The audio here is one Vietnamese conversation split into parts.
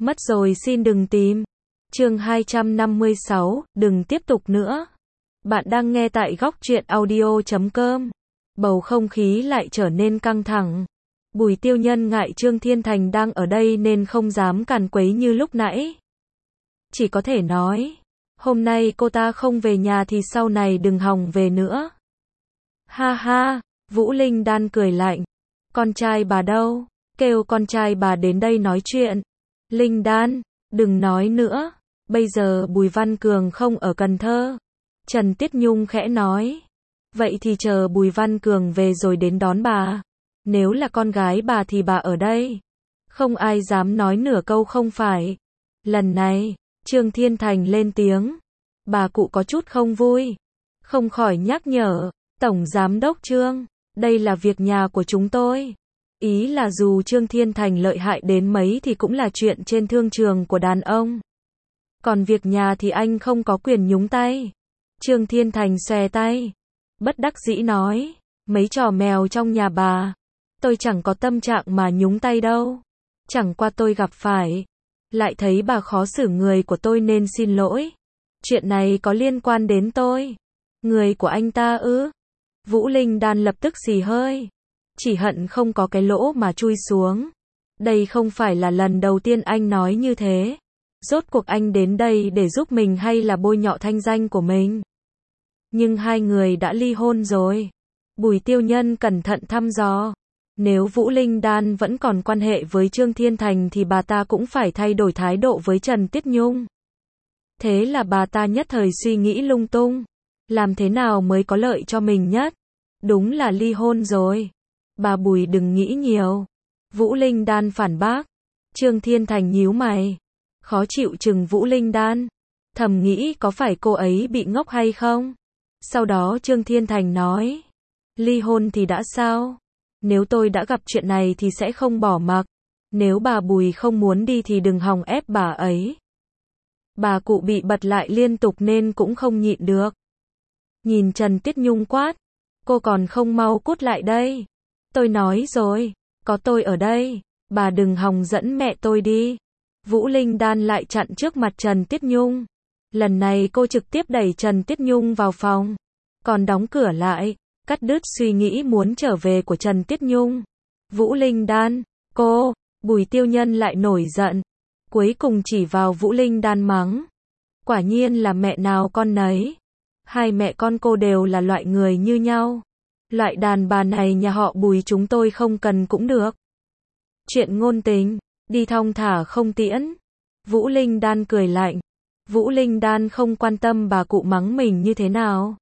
Mất rồi xin đừng tìm. Chương 256, đừng tiếp tục nữa. Bạn đang nghe tại góc truyện audio.com. Bầu không khí lại trở nên căng thẳng. Bùi Tiêu Nhân ngại Trương Thiên Thành đang ở đây nên không dám càn quấy như lúc nãy. Chỉ có thể nói, hôm nay cô ta không về nhà thì sau này đừng hòng về nữa. Ha ha, Vũ Linh Đan cười lạnh. Con trai bà đâu? Kêu con trai bà đến đây nói chuyện. Linh Đan, đừng nói nữa. Bây giờ Bùi Văn Cường không ở Cần Thơ. Trần Tiết Nhung khẽ nói. Vậy thì chờ Bùi Văn Cường về rồi đến đón bà. Nếu là con gái bà thì bà ở đây. Không ai dám nói nửa câu không phải. Lần này, Trương Thiên Thành lên tiếng. Bà cụ có chút không vui. Không khỏi nhắc nhở. Tổng Giám đốc Trương, đây là việc nhà của chúng tôi. Ý là dù Trương Thiên Thành lợi hại đến mấy thì cũng là chuyện trên thương trường của đàn ông. Còn việc nhà thì anh không có quyền nhúng tay. Trương Thiên Thành xòe tay. Bất đắc dĩ nói. Mấy trò mèo trong nhà bà. Tôi chẳng có tâm trạng mà nhúng tay đâu. Chẳng qua tôi gặp phải. Lại thấy bà khó xử người của tôi nên xin lỗi. Chuyện này có liên quan đến tôi. Người của anh ta ư? Vũ Linh Đan lập tức xì hơi. Chỉ hận không có cái lỗ mà chui xuống. Đây không phải là lần đầu tiên anh nói như thế. Rốt cuộc anh đến đây để giúp mình hay là bôi nhọ thanh danh của mình? Nhưng hai người đã ly hôn rồi. Bùi Tiêu Nhân cẩn thận thăm dò. Nếu Vũ Linh Đan vẫn còn quan hệ với Trương Thiên Thành thì bà ta cũng phải thay đổi thái độ với Trần Tiết Nhung. Thế là bà ta nhất thời suy nghĩ lung tung. Làm thế nào mới có lợi cho mình nhất? Đúng là ly hôn rồi. Bà Bùi đừng nghĩ nhiều. Vũ Linh Đan phản bác. Trương Thiên Thành nhíu mày. Khó chịu chừng Vũ Linh Đan. Thầm nghĩ có phải cô ấy bị ngốc hay không? Sau đó Trương Thiên Thành nói. Ly hôn thì đã sao? Nếu tôi đã gặp chuyện này thì sẽ không bỏ mặc. Nếu bà Bùi không muốn đi thì đừng hòng ép bà ấy. Bà cụ bị bật lại liên tục nên cũng không nhịn được. Nhìn Trần Tiết Nhung quát. Cô còn không mau cút lại đây. Tôi nói rồi, có tôi ở đây, bà đừng hòng dẫn mẹ tôi đi. Vũ Linh Đan lại chặn trước mặt Trần Tiết Nhung. Lần này cô trực tiếp đẩy Trần Tiết Nhung vào phòng. Còn đóng cửa lại, cắt đứt suy nghĩ muốn trở về của Trần Tiết Nhung. Vũ Linh Đan, cô, Bùi Tiêu Nhân lại nổi giận. Cuối cùng chỉ vào Vũ Linh Đan mắng. Quả nhiên là mẹ nào con nấy. Hai mẹ con cô đều là loại người như nhau. Loại đàn bà này nhà họ Bùi chúng tôi không cần cũng được. Chuyện ngôn tình, đi thong thả không tiễn. Vũ Linh Đan cười lạnh. Vũ Linh Đan không quan tâm bà cụ mắng mình như thế nào.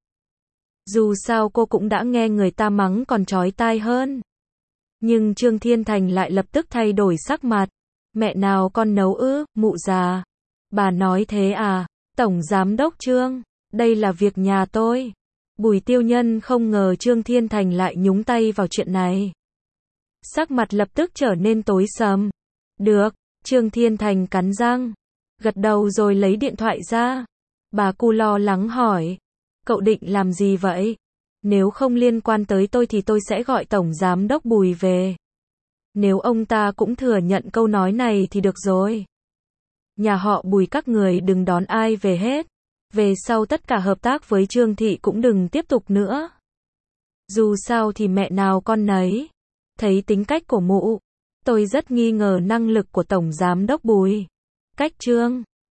Dù sao cô cũng đã nghe người ta mắng còn chói tai hơn. Nhưng Trương Thiên Thành lại lập tức thay đổi sắc mặt. Mẹ nào con nấu ư, mụ già. Bà nói thế à, Tổng Giám đốc Trương, đây là việc nhà tôi. Bùi Tiêu Nhân không ngờ Trương Thiên Thành lại nhúng tay vào chuyện này. Sắc mặt lập tức trở nên tối sầm. Được, Trương Thiên Thành cắn răng. Gật đầu rồi lấy điện thoại ra. Bà cu lo lắng hỏi. Cậu định làm gì vậy? Nếu không liên quan tới tôi thì tôi sẽ gọi Tổng Giám đốc Bùi về. Nếu ông ta cũng thừa nhận câu nói này thì được rồi. Nhà họ Bùi các người đừng đón ai về hết. Về sau tất cả hợp tác với Trương Thị cũng đừng tiếp tục nữa. Dù sao thì mẹ nào con nấy. Thấy tính cách của mụ, tôi rất nghi ngờ năng lực của Tổng Giám đốc Bùi. Cách Trương